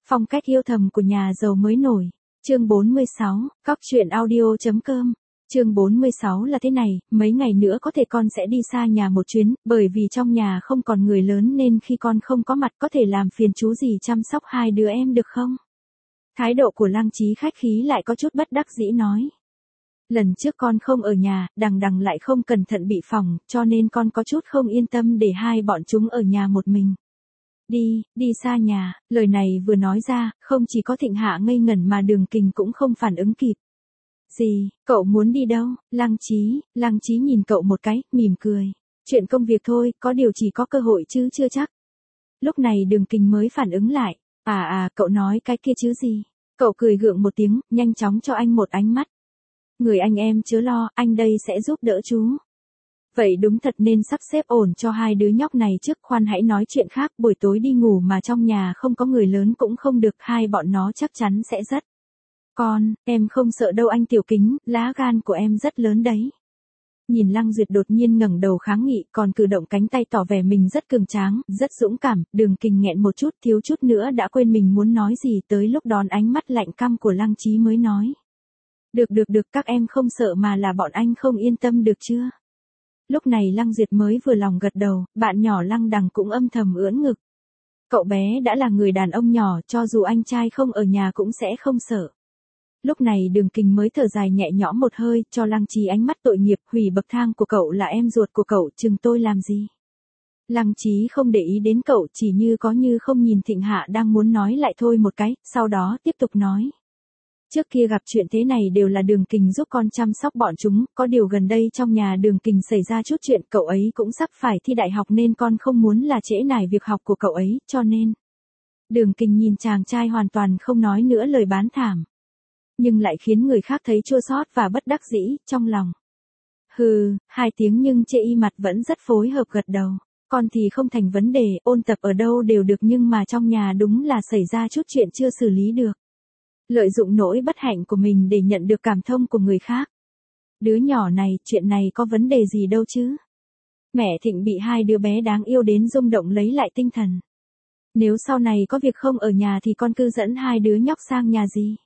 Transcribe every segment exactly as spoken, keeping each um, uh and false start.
Phong cách yêu thầm của nhà giàu mới nổi. Chương bốn mươi sáu, Cóc truyện audio chấm com. Chương bốn mươi sáu là thế này, mấy ngày nữa có thể con sẽ đi xa nhà một chuyến, bởi vì trong nhà không còn người lớn nên khi con không có mặt có thể làm phiền chú gì chăm sóc hai đứa em được không? Thái độ của Lăng Chí khách khí lại có chút bất đắc dĩ nói. Lần trước con không ở nhà, đằng đằng lại không cẩn thận bị phỏng, cho nên con có chút không yên tâm để hai bọn chúng ở nhà một mình. Đi, đi xa nhà, lời này vừa nói ra, không chỉ có Thịnh Hạ ngây ngẩn mà Đường Kình cũng không phản ứng kịp. Gì, cậu muốn đi đâu? Lăng Chí, Lăng Chí nhìn cậu một cái, mỉm cười. Chuyện công việc thôi, có điều chỉ có cơ hội chứ chưa chắc. Lúc này Đường Kình mới phản ứng lại. À à, cậu nói cái kia chứ gì? Cậu cười gượng một tiếng, nhanh chóng cho anh một ánh mắt. Người anh em chớ lo, anh đây sẽ giúp đỡ chú. Vậy đúng thật nên sắp xếp ổn cho hai đứa nhóc này trước, khoan hãy nói chuyện khác, buổi tối đi ngủ mà trong nhà không có người lớn cũng không được, hai bọn nó chắc chắn sẽ rất. Con, em không sợ đâu anh Tiểu Kính, lá gan của em rất lớn đấy. Nhìn Lăng Duyệt đột nhiên ngẩng đầu kháng nghị, còn cử động cánh tay tỏ vẻ mình rất cường tráng, rất dũng cảm, Đường Kình nghẹn một chút, thiếu chút nữa đã quên mình muốn nói gì, tới lúc đón ánh mắt lạnh căm của Lăng Chí mới nói. Được được được, các em không sợ mà là bọn anh không yên tâm được chưa? Lúc này Lăng Duyệt mới vừa lòng gật đầu, bạn nhỏ Lăng Đằng cũng âm thầm ưỡn ngực. Cậu bé đã là người đàn ông nhỏ, cho dù anh trai không ở nhà cũng sẽ không sợ. Lúc này Đường Kình mới thở dài nhẹ nhõm một hơi, cho Lăng Chí ánh mắt tội nghiệp, hủy bậc thang của cậu là em ruột của cậu, chừng tôi làm gì? Lăng Chí không để ý đến cậu, chỉ như có như không nhìn Thịnh Hạ đang muốn nói lại thôi một cái, sau đó tiếp tục nói. Trước kia gặp chuyện thế này đều là Đường Kình giúp con chăm sóc bọn chúng, có điều gần đây trong nhà Đường Kình xảy ra chút chuyện, cậu ấy cũng sắp phải thi đại học nên con không muốn là trễ nải việc học của cậu ấy, cho nên. Đường Kình nhìn chàng trai hoàn toàn không nói nữa lời bán thảm. Nhưng lại khiến người khác thấy chua xót và bất đắc dĩ, trong lòng. Hừ, hai tiếng nhưng chê y mặt vẫn rất phối hợp gật đầu. Con thì không thành vấn đề, ôn tập ở đâu đều được nhưng mà trong nhà đúng là xảy ra chút chuyện chưa xử lý được. Lợi dụng nỗi bất hạnh của mình để nhận được cảm thông của người khác. Đứa nhỏ này, chuyện này có vấn đề gì đâu chứ. Mẹ Thịnh bị hai đứa bé đáng yêu đến rung động lấy lại tinh thần. Nếu sau này có việc không ở nhà thì con cứ dẫn hai đứa nhóc sang nhà gì.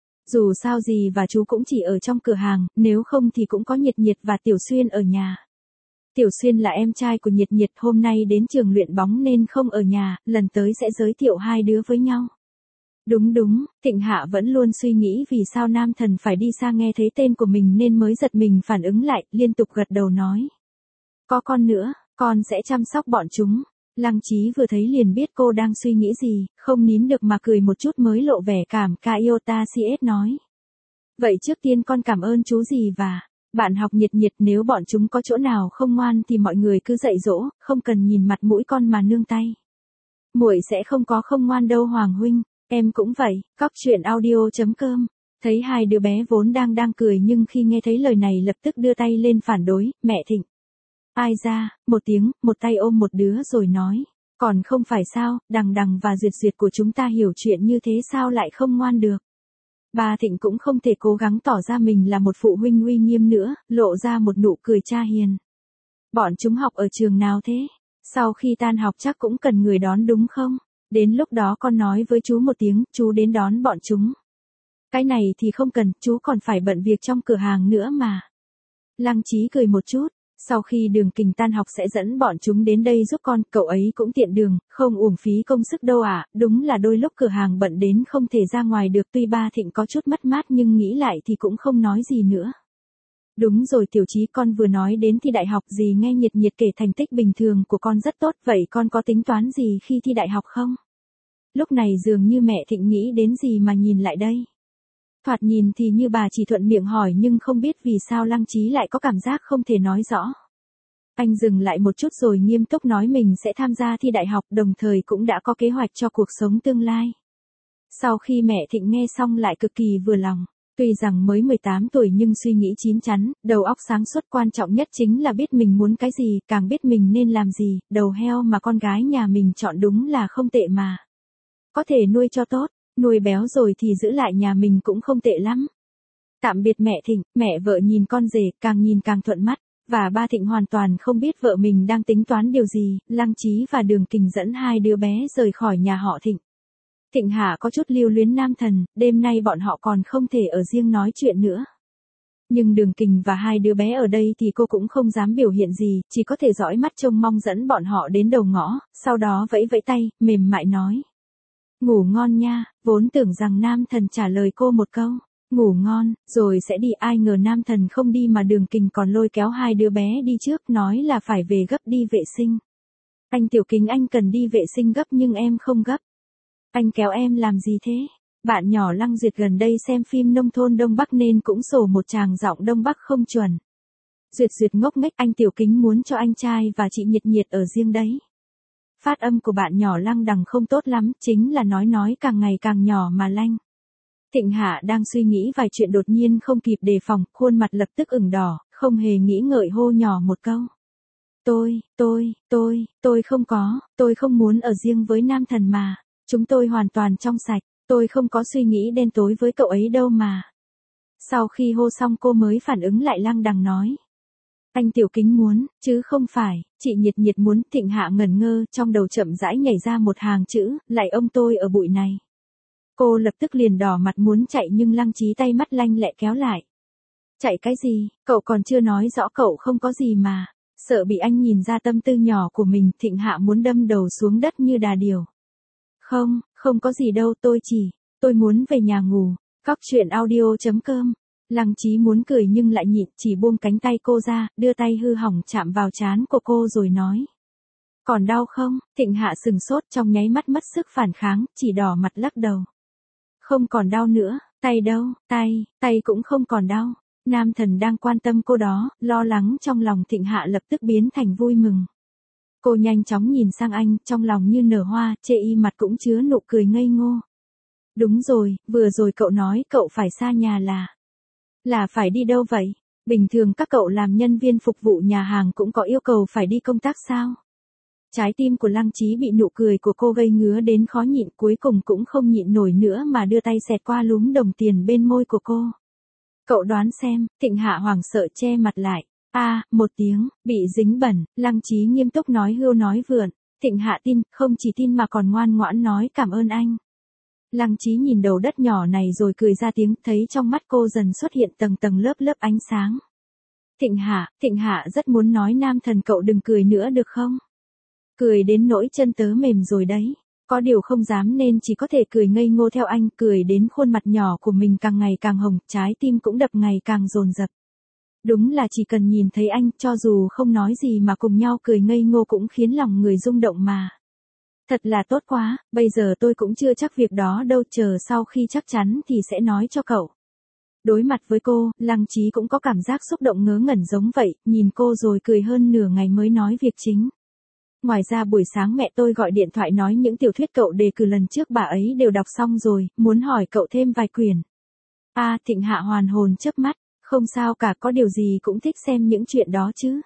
Dù sao gì và chú cũng chỉ ở trong cửa hàng, nếu không thì cũng có Nhiệt Nhiệt và Tiểu Xuyên ở nhà. Tiểu Xuyên là em trai của Nhiệt Nhiệt, hôm nay đến trường luyện bóng nên không ở nhà, lần tới sẽ giới thiệu hai đứa với nhau. Đúng đúng, Thịnh Hạ vẫn luôn suy nghĩ vì sao nam thần phải đi xa, nghe thấy tên của mình nên mới giật mình phản ứng lại, liên tục gật đầu nói. Có con nữa, con sẽ chăm sóc bọn chúng. Lăng Chí vừa thấy liền biết cô đang suy nghĩ gì, không nín được mà cười một chút mới lộ vẻ cảm ca Iota cs nói. Vậy trước tiên con cảm ơn chú gì và bạn học Nhiệt Nhiệt, nếu bọn chúng có chỗ nào không ngoan thì mọi người cứ dạy dỗ, không cần nhìn mặt mũi con mà nương tay. Muội sẽ không có không ngoan đâu Hoàng huynh. Em cũng vậy, Cóc truyện audio chấm com. Thấy hai đứa bé vốn đang đang cười nhưng khi nghe thấy lời này lập tức đưa tay lên phản đối, mẹ Thịnh. Ai ra, một tiếng, một tay ôm một đứa rồi nói. Còn không phải sao, Đằng Đằng và Duyệt Duyệt của chúng ta hiểu chuyện như thế sao lại không ngoan được. Bà Thịnh cũng không thể cố gắng tỏ ra mình là một phụ huynh uy nghiêm nữa, lộ ra một nụ cười cha hiền. Bọn chúng học ở trường nào thế? Sau khi tan học chắc cũng cần người đón đúng không? Đến lúc đó con nói với chú một tiếng, chú đến đón bọn chúng. Cái này thì không cần, chú còn phải bận việc trong cửa hàng nữa mà. Lăng Chí cười một chút, sau khi Đường Kình tan học sẽ dẫn bọn chúng đến đây giúp con, cậu ấy cũng tiện đường, không uổng phí công sức đâu ạ, à. Đúng là đôi lúc cửa hàng bận đến không thể ra ngoài được, tuy ba Thịnh có chút mất mát nhưng nghĩ lại thì cũng không nói gì nữa. Đúng rồi Tiểu Chí, con vừa nói đến thi đại học gì, nghe Nhiệt Nhiệt kể thành tích bình thường của con rất tốt, vậy con có tính toán gì khi thi đại học không? Lúc này dường như mẹ Thịnh nghĩ đến gì mà nhìn lại đây. Thoạt nhìn thì như bà chỉ thuận miệng hỏi nhưng không biết vì sao Lăng Chí lại có cảm giác không thể nói rõ. Anh dừng lại một chút rồi nghiêm túc nói mình sẽ tham gia thi đại học, đồng thời cũng đã có kế hoạch cho cuộc sống tương lai. Sau khi mẹ Thịnh nghe xong lại cực kỳ vừa lòng. Tuy rằng mới mười tám tuổi nhưng suy nghĩ chín chắn, đầu óc sáng suốt, quan trọng nhất chính là biết mình muốn cái gì, càng biết mình nên làm gì, đầu heo mà con gái nhà mình chọn đúng là không tệ mà. Có thể nuôi cho tốt, nuôi béo rồi thì giữ lại nhà mình cũng không tệ lắm. Tạm biệt mẹ Thịnh, mẹ vợ nhìn con rể, càng nhìn càng thuận mắt, và ba Thịnh hoàn toàn không biết vợ mình đang tính toán điều gì, Lăng Chí và Đường Kình dẫn hai đứa bé rời khỏi nhà họ Thịnh. Thịnh Hạ có chút lưu luyến Nam Thần, đêm nay bọn họ còn không thể ở riêng nói chuyện nữa. Nhưng Đường Kình và hai đứa bé ở đây thì cô cũng không dám biểu hiện gì, chỉ có thể dõi mắt trông mong dẫn bọn họ đến đầu ngõ, sau đó vẫy vẫy tay, mềm mại nói. Ngủ ngon nha, vốn tưởng rằng Nam Thần trả lời cô một câu, ngủ ngon, rồi sẽ đi, ai ngờ Nam Thần không đi mà Đường Kình còn lôi kéo hai đứa bé đi trước, nói là phải về gấp đi vệ sinh. Anh Tiểu Kính, anh cần đi vệ sinh gấp nhưng em không gấp. Anh kéo em làm gì thế? Bạn nhỏ Lăng Duyệt gần đây xem phim nông thôn Đông Bắc nên cũng sổ một tràng giọng Đông Bắc không chuẩn. Duyệt Duyệt ngốc nghếch, anh Tiểu Kính muốn cho anh trai và chị Nhiệt Nhiệt ở riêng đấy. Phát âm của bạn nhỏ Lăng Đằng không tốt lắm, chính là nói nói càng ngày càng nhỏ mà lanh. Thịnh Hạ đang suy nghĩ vài chuyện đột nhiên không kịp đề phòng, khuôn mặt lập tức ửng đỏ, không hề nghĩ ngợi hô nhỏ một câu. Tôi, tôi, tôi, tôi không có, tôi không muốn ở riêng với Nam Thần mà, chúng tôi hoàn toàn trong sạch, tôi không có suy nghĩ đen tối với cậu ấy đâu mà. Sau khi hô xong cô mới phản ứng lại, Lăng Đằng nói. Anh Tiểu Kính muốn, chứ không phải, chị Nhiệt Nhiệt muốn. Thịnh Hạ ngẩn ngơ, trong đầu chậm rãi nhảy ra một hàng chữ, lại ông tôi ở bụi này. Cô lập tức liền đỏ mặt muốn chạy nhưng Lăng Chí tay mắt lanh lẹ kéo lại. Chạy cái gì, cậu còn chưa nói rõ cậu không có gì mà. Sợ bị anh nhìn ra tâm tư nhỏ của mình, Thịnh Hạ muốn đâm đầu xuống đất như đà điểu. Không, không có gì đâu, tôi chỉ, tôi muốn về nhà ngủ. Cóc truyện audio chấm com. Lăng Chí muốn cười nhưng lại nhịn, chỉ buông cánh tay cô ra, đưa tay hư hỏng chạm vào trán của cô rồi nói. Còn đau không? Thịnh Hạ sừng sốt, trong nháy mắt mất sức phản kháng, chỉ đỏ mặt lắc đầu. Không còn đau nữa, tay đâu, tay, tay cũng không còn đau. Nam Thần đang quan tâm cô đó, lo lắng trong lòng Thịnh Hạ lập tức biến thành vui mừng. Cô nhanh chóng nhìn sang anh, trong lòng như nở hoa, chê y mặt cũng chứa nụ cười ngây ngô. Đúng rồi, vừa rồi cậu nói cậu phải xa nhà là... Là phải đi đâu vậy? Bình thường các cậu làm nhân viên phục vụ nhà hàng cũng có yêu cầu phải đi công tác sao? Trái tim của Lăng Chí bị nụ cười của cô gây ngứa đến khó nhịn, cuối cùng cũng không nhịn nổi nữa mà đưa tay xẹt qua lúm đồng tiền bên môi của cô. Cậu đoán xem. Thịnh Hạ hoảng sợ che mặt lại. A, à, một tiếng, bị dính bẩn. Lăng Chí nghiêm túc nói hưu nói vượn. Thịnh Hạ tin, không chỉ tin mà còn ngoan ngoãn nói cảm ơn anh. Lăng Chí nhìn đầu đất nhỏ này rồi cười ra tiếng, thấy trong mắt cô dần xuất hiện tầng tầng lớp lớp ánh sáng. Thịnh Hạ, Thịnh Hạ rất muốn nói Nam Thần cậu đừng cười nữa được không? Cười đến nỗi chân tớ mềm rồi đấy. Có điều không dám nên chỉ có thể cười ngây ngô theo anh, cười đến khuôn mặt nhỏ của mình càng ngày càng hồng, trái tim cũng đập ngày càng dồn dập. Đúng là chỉ cần nhìn thấy anh, cho dù không nói gì mà cùng nhau cười ngây ngô cũng khiến lòng người rung động mà. Thật là tốt quá, bây giờ tôi cũng chưa chắc việc đó đâu, chờ sau khi chắc chắn thì sẽ nói cho cậu. Đối mặt với cô, Lăng Chí cũng có cảm giác xúc động ngớ ngẩn giống vậy, nhìn cô rồi cười hơn nửa ngày mới nói việc chính. Ngoài ra buổi sáng mẹ tôi gọi điện thoại nói những tiểu thuyết cậu đề cử lần trước bà ấy đều đọc xong rồi, muốn hỏi cậu thêm vài quyển. A, à, Thịnh Hạ hoàn hồn chớp mắt, không sao cả, có điều gì cũng thích xem những chuyện đó chứ.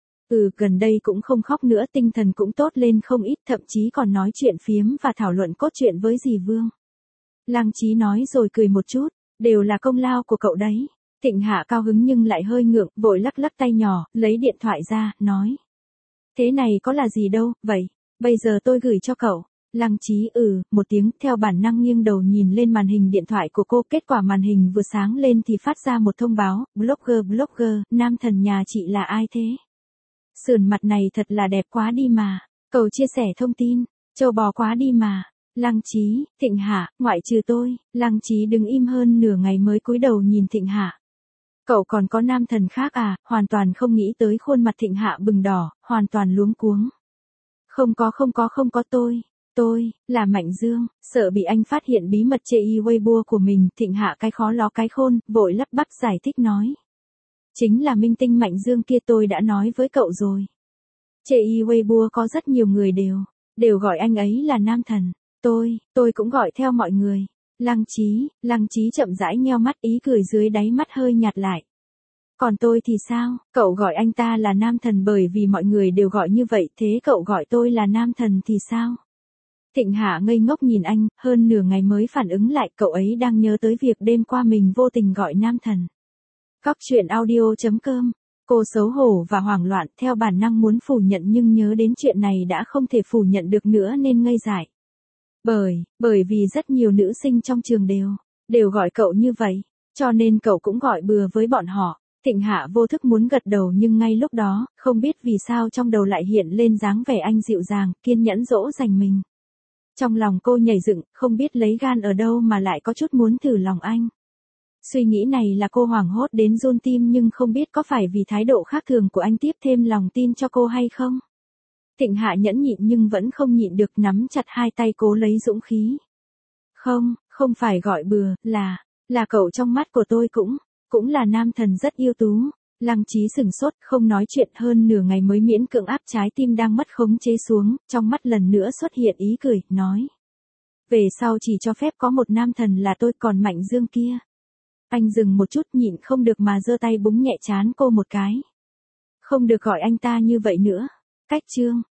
Ừ, gần đây cũng không khóc nữa, tinh thần cũng tốt lên không ít, thậm chí còn nói chuyện phiếm và thảo luận cốt truyện với dì Vương. Lăng Chí nói rồi cười một chút, đều là công lao của cậu đấy. Thịnh Hạ cao hứng nhưng lại hơi ngượng, vội lắc lắc tay nhỏ, lấy điện thoại ra, nói. Thế này có là gì đâu, vậy, bây giờ tôi gửi cho cậu. Lăng Chí ừ, một tiếng, theo bản năng nghiêng đầu nhìn lên màn hình điện thoại của cô, kết quả màn hình vừa sáng lên thì phát ra một thông báo, blogger blogger, Nam Thần nhà chị là ai thế? Sườn mặt này thật là đẹp quá đi mà, cầu chia sẻ thông tin, trâu bò quá đi mà. Lăng Chí, Thịnh Hạ, ngoại trừ tôi. Lăng Chí đứng im hơn nửa ngày mới cúi đầu nhìn Thịnh Hạ. Cậu còn có Nam Thần khác à? Hoàn toàn không nghĩ tới khuôn mặt Thịnh Hạ bừng đỏ, hoàn toàn luống cuống. Không có không có không có tôi, tôi, là Mạnh Dương. Sợ bị anh phát hiện bí mật chê y Weibo của mình, Thịnh Hạ cái khó ló cái khôn, vội lắp bắp giải thích nói. Chính là minh tinh Mạnh Dương kia, tôi đã nói với cậu rồi. Chê y Weibo có rất nhiều người đều, đều gọi anh ấy là Nam Thần. Tôi, tôi cũng gọi theo mọi người. Lăng Chí, Lăng Chí chậm rãi nheo mắt, ý cười dưới đáy mắt hơi nhạt lại. Còn tôi thì sao? Cậu gọi anh ta là Nam Thần bởi vì mọi người đều gọi như vậy, thế cậu gọi tôi là Nam Thần thì sao? Thịnh Hạ ngây ngốc nhìn anh, hơn nửa ngày mới phản ứng lại, cậu ấy đang nhớ tới việc đêm qua mình vô tình gọi Nam Thần. Cóc truyện audio chấm com. Cô xấu hổ và hoảng loạn, theo bản năng muốn phủ nhận nhưng nhớ đến chuyện này đã không thể phủ nhận được nữa nên ngây dại. Bởi, bởi vì rất nhiều nữ sinh trong trường đều, đều gọi cậu như vậy, cho nên cậu cũng gọi bừa với bọn họ. Thịnh Hạ vô thức muốn gật đầu nhưng ngay lúc đó, không biết vì sao trong đầu lại hiện lên dáng vẻ anh dịu dàng, kiên nhẫn dỗ dành mình. Trong lòng cô nhảy dựng, không biết lấy gan ở đâu mà lại có chút muốn thử lòng anh. Suy nghĩ này là cô hoảng hốt đến run tim nhưng không biết có phải vì thái độ khác thường của anh tiếp thêm lòng tin cho cô hay không. Thịnh Hạ nhẫn nhịn nhưng vẫn không nhịn được nắm chặt hai tay cố lấy dũng khí. Không, không phải gọi bừa, là, là cậu trong mắt của tôi cũng, cũng là nam thần rất yêu tú. Lăng Chí sừng sốt, không nói chuyện hơn nửa ngày mới miễn cưỡng áp trái tim đang mất khống chế xuống, trong mắt lần nữa xuất hiện ý cười, nói. Về sau chỉ cho phép có một nam thần là tôi, còn Mạnh Dương kia. Anh dừng một chút nhịn không được mà giơ tay búng nhẹ trán cô một cái. Không được gọi anh ta như vậy nữa. Cách chương.